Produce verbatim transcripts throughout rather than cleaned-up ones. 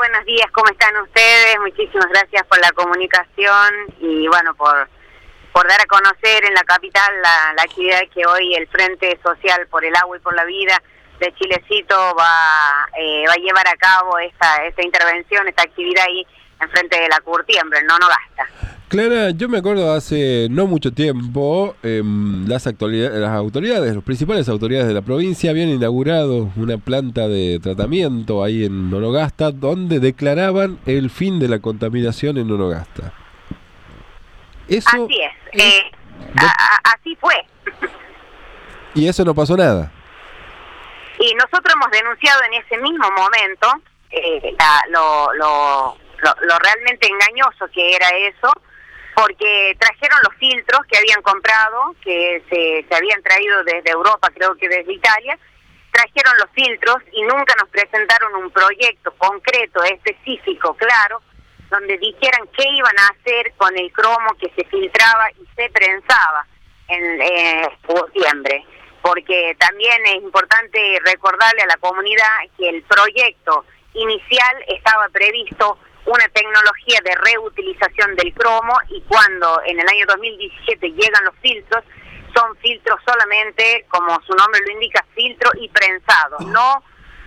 buenos días, ¿cómo están ustedes? Muchísimas gracias por la comunicación y bueno, por, por dar a conocer en la capital la, la actividad que hoy el Frente Social por el Agua y por la Vida de Chilecito va, eh, va a llevar a cabo esta, esta intervención, esta actividad ahí en frente de la Curtiembre, en Nonogasta. Clara, yo me acuerdo hace no mucho tiempo, eh, las, actualidades, las autoridades, las principales autoridades de la provincia habían inaugurado una planta de tratamiento ahí en Nonogasta donde declaraban el fin de la contaminación en Nonogasta. Eso así es, es eh, a, a, así fue. Y eso no pasó nada. Y nosotros hemos denunciado en ese mismo momento eh, la, lo, lo, lo, lo realmente engañoso que era eso, porque trajeron los filtros que habían comprado, que se, se habían traído desde Europa, creo que desde Italia, trajeron los filtros y nunca nos presentaron un proyecto concreto, específico, claro, donde dijeran qué iban a hacer con el cromo que se filtraba y se prensaba en eh, septiembre. Porque también es importante recordarle a la comunidad que el proyecto inicial estaba previsto una tecnología de reutilización del cromo y cuando en el año dos mil diecisiete llegan los filtros, son filtros solamente, como su nombre lo indica, filtro y prensado, no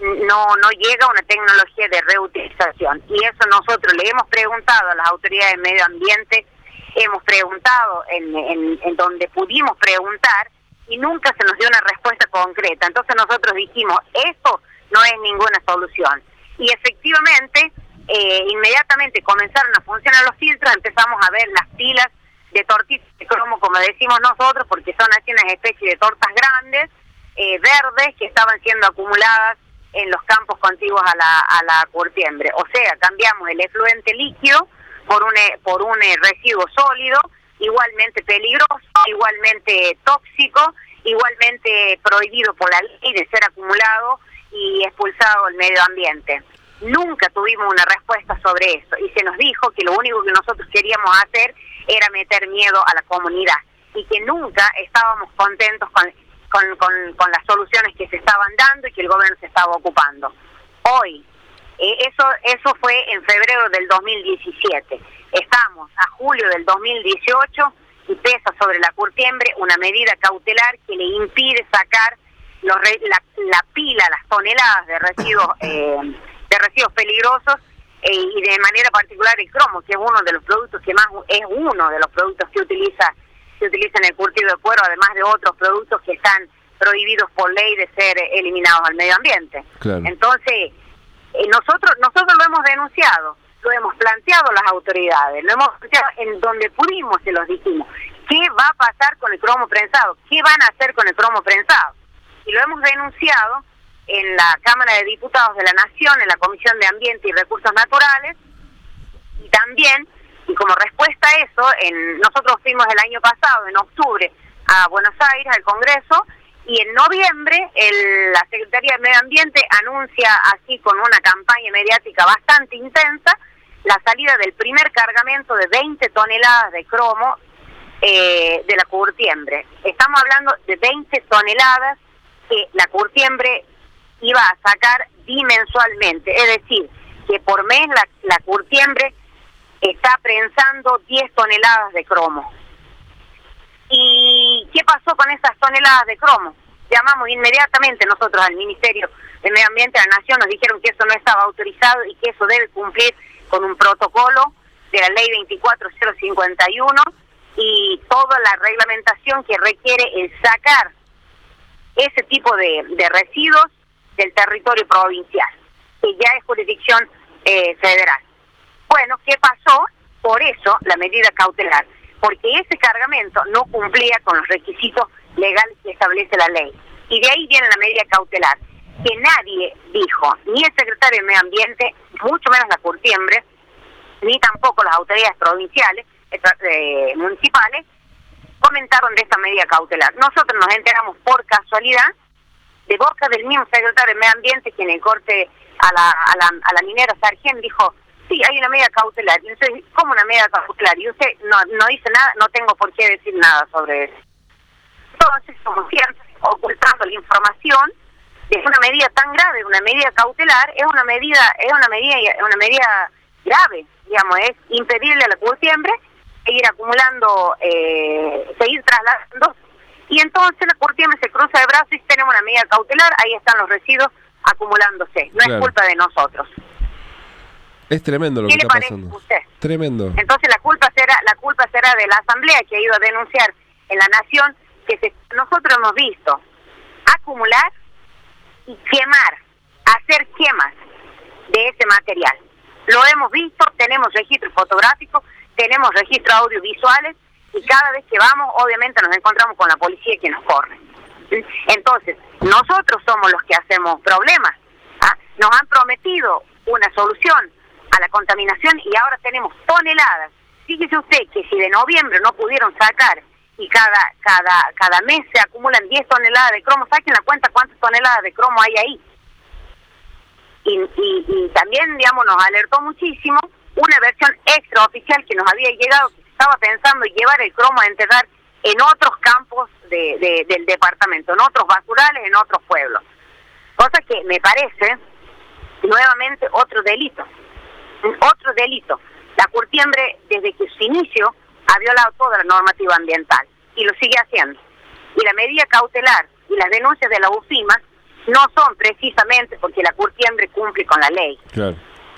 no no llega una tecnología de reutilización. Y eso nosotros le hemos preguntado a las autoridades de medio ambiente, hemos preguntado en, en, en donde pudimos preguntar, y nunca se nos dio una respuesta concreta. Entonces nosotros dijimos, esto no es ninguna solución. Y efectivamente, eh, inmediatamente comenzaron a funcionar los filtros, empezamos a ver las pilas de tortitas de cromo, como decimos nosotros, porque son así unas especies de tortas grandes, eh, verdes, que estaban siendo acumuladas en los campos contiguos a la, a la Curtiembre. O sea, cambiamos el efluente líquido por un, por un residuo sólido, igualmente peligroso, igualmente tóxico, igualmente prohibido por la ley de ser acumulado y expulsado al medio ambiente. Nunca tuvimos una respuesta sobre eso y se nos dijo que lo único que nosotros queríamos hacer era meter miedo a la comunidad y que nunca estábamos contentos con, con, con, con las soluciones que se estaban dando y que el gobierno se estaba ocupando. Hoy, eh, eso, eso fue en febrero del dos mil diecisiete. Estamos a julio del dos mil dieciocho y pesa sobre la Curtiembre una medida cautelar que le impide sacar los re, la, la pila, las toneladas de residuos eh, de residuos peligrosos eh, y de manera particular el cromo, que es uno de los productos que más es uno de los productos que utiliza se utiliza en el cultivo de cuero, además de otros productos que están prohibidos por ley de ser eliminados al medio ambiente. Claro. Entonces eh, nosotros nosotros lo hemos denunciado. Lo hemos planteado a las autoridades, lo hemos planteado en donde pudimos, se los dijimos. ¿Qué va a pasar con el cromo prensado? ¿Qué van a hacer con el cromo prensado? Y lo hemos denunciado en la Cámara de Diputados de la Nación, en la Comisión de Ambiente y Recursos Naturales, y también, y como respuesta a eso, en, nosotros fuimos el año pasado, en octubre, a Buenos Aires, al Congreso, y en noviembre el, la Secretaría de Medio Ambiente anuncia así con una campaña mediática bastante intensa la salida del primer cargamento de veinte toneladas de cromo eh, de la Curtiembre. Estamos hablando de veinte toneladas que la Curtiembre iba a sacar bimensualmente, es decir, que por mes la, la Curtiembre está prensando diez toneladas de cromo. ¿Y qué pasó con esas toneladas de cromo? Llamamos inmediatamente nosotros al Ministerio de Medio Ambiente de la Nación, nos dijeron que eso no estaba autorizado y que eso debe cumplir con un protocolo de la ley veinticuatro mil cincuenta y uno y toda la reglamentación que requiere el sacar ese tipo de, de residuos del territorio provincial, que ya es jurisdicción eh, federal. Bueno, ¿qué pasó? Por eso la medida cautelar, porque ese cargamento no cumplía con los requisitos legales que establece la ley. Y de ahí viene la medida cautelar, que nadie dijo, ni el secretario de Medio Ambiente, mucho menos la Curtiembre, ni tampoco las autoridades provinciales, eh, municipales, comentaron de esta medida cautelar. Nosotros nos enteramos por casualidad de boca del mismo secretario de Medio Ambiente, que en el corte a la, a la, a la minera Sargent dijo, sí, hay una medida cautelar. Y usted, ¿cómo una medida cautelar? Y usted no, no dice nada, no tengo por qué decir nada sobre eso. Entonces, como siempre, ocultando la información, de una medida tan grave, una medida cautelar, es una medida, es una medida, una medida grave, digamos, es impedirle a la curtiembre seguir acumulando, eh, seguir trasladando, y entonces la curtiembre se cruza de brazos y tenemos una medida cautelar, ahí están los residuos acumulándose, no claro. es culpa de nosotros. Es tremendo lo que está pasando. Usted? Tremendo. Entonces la culpa será, la culpa será de la asamblea que ha ido a denunciar en la nación que se, nosotros hemos visto acumular y quemar, hacer quemas de ese material. Lo hemos visto, tenemos registros fotográficos, tenemos registros audiovisuales y cada vez que vamos, obviamente nos encontramos con la policía que nos corre. Entonces, nosotros somos los que hacemos problemas. ¿ah? Nos han prometido una solución a la contaminación y ahora tenemos toneladas. Fíjese usted que si de noviembre no pudieron sacar y cada cada cada mes se acumulan diez toneladas de cromo, saquen la cuenta cuántas toneladas de cromo hay ahí. Y, y, y también, digamos, nos alertó muchísimo una versión extraoficial que nos había llegado, que se estaba pensando en llevar el cromo a enterrar en otros campos de, de, del departamento, en otros basurales, en otros pueblos. Cosa que me parece, nuevamente, otro delito. Otro delito. La curtiembre, desde que su inicio, ha violado toda la normativa ambiental y lo sigue haciendo. Y la medida cautelar y las denuncias de la UFIMA no son precisamente porque la curtiembre cumple con la ley. Claro.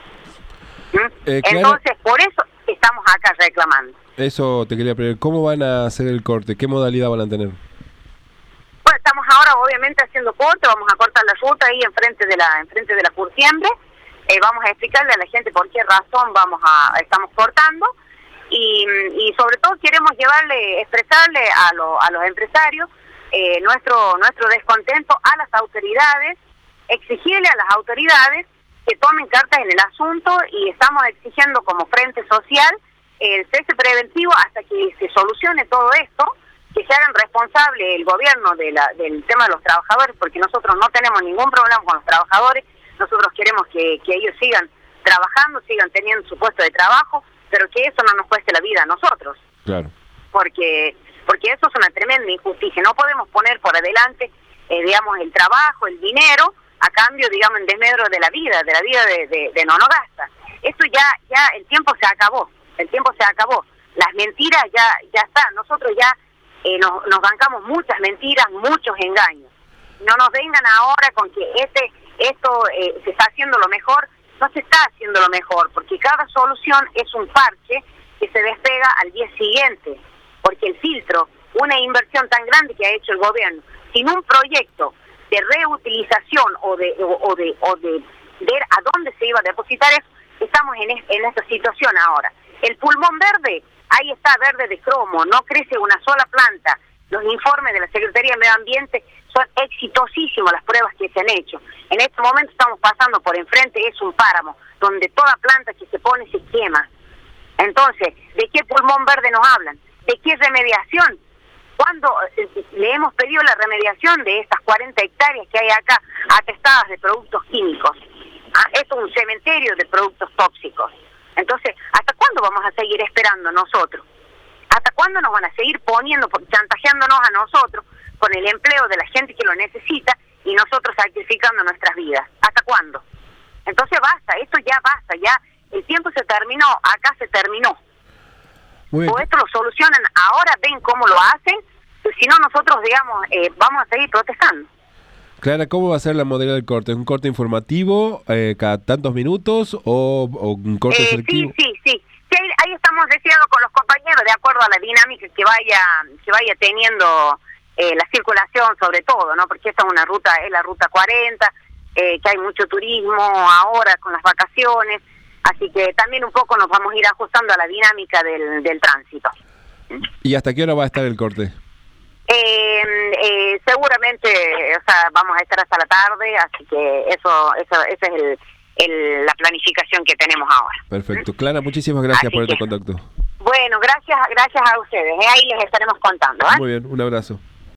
¿Mm? Eh, claro. Entonces, por eso estamos acá reclamando. Eso te quería preguntar. ¿Cómo van a hacer el corte? ¿Qué modalidad van a tener? Bueno, estamos ahora obviamente haciendo corte, vamos a cortar la ruta ahí enfrente de la enfrente de la curtiembre. Eh, vamos a explicarle a la gente por qué razón vamos a estamos cortando. Y, y sobre todo queremos llevarle, expresarle a, lo, a los empresarios eh, nuestro nuestro descontento a las autoridades, exigirle a las autoridades que tomen cartas en el asunto y estamos exigiendo como Frente Social el cese preventivo hasta que se solucione todo esto, que se hagan responsable el gobierno de la, del tema de los trabajadores, porque nosotros no tenemos ningún problema con los trabajadores, nosotros queremos que, que ellos sigan trabajando, sigan teniendo su puesto de trabajo, pero que eso no nos cueste la vida a nosotros. Claro. Porque porque eso es una tremenda injusticia. No podemos poner por adelante, eh, digamos, el trabajo, el dinero, a cambio, digamos, en desmedro de la vida, de la vida de, de, de Nonogasta. Esto ya, ya, el tiempo se acabó, el tiempo se acabó. Las mentiras ya, ya están. Nosotros ya eh, nos, nos bancamos muchas mentiras, muchos engaños. No nos vengan ahora con que este esto eh, se está haciendo lo mejor. No se está haciendo lo mejor, porque cada solución es un parche que se despega al día siguiente, porque el filtro, una inversión tan grande que ha hecho el gobierno, sin un proyecto de reutilización o de o, o de o de ver a dónde se iba a depositar eso, estamos en, es, en esta situación ahora. El pulmón verde, ahí está verde de cromo, no crece una sola planta. Los informes de la Secretaría de Medio Ambiente son exitosísimos, las pruebas que se han hecho. En este momento estamos pasando por enfrente, es un páramo, donde toda planta que se pone se quema. Entonces, ¿de qué pulmón verde nos hablan? ¿De qué remediación? ¿Cuándo le hemos pedido la remediación de estas cuarenta hectáreas que hay acá atestadas de productos químicos? Ah, esto es un cementerio de productos tóxicos. Entonces, ¿hasta cuándo vamos a seguir esperando nosotros? ¿Hasta cuándo nos van a seguir poniendo, chantajeándonos a nosotros con el empleo de la gente que lo necesita y nosotros sacrificando nuestras vidas? ¿Hasta cuándo? Entonces basta, esto ya basta, ya el tiempo se terminó, acá se terminó. O esto lo solucionan ahora, ven cómo lo hacen, pues si no nosotros, digamos, eh, vamos a seguir protestando. Clara, ¿cómo va a ser la modalidad del corte? ¿Es un corte informativo eh, cada tantos minutos o, o un corte eh, selectivo? Sí, sí, sí. Sí, ahí, ahí estamos decidiendo con los compañeros de acuerdo a la dinámica que vaya que vaya teniendo eh, la circulación, sobre todo, ¿no? Porque esta es una ruta, es la ruta cuarenta, eh, que hay mucho turismo ahora con las vacaciones, así que también un poco nos vamos a ir ajustando a la dinámica del, del tránsito. ¿Y hasta qué hora va a estar el corte? Eh, eh, seguramente, o sea, vamos a estar hasta la tarde, así que eso, eso, esa es el, el, la planificación que tenemos ahora. Perfecto. Clara, muchísimas gracias así por que, este contacto. Bueno, gracias, gracias a ustedes. ¿eh? Ahí les estaremos contando. ¿eh? Muy bien, un abrazo.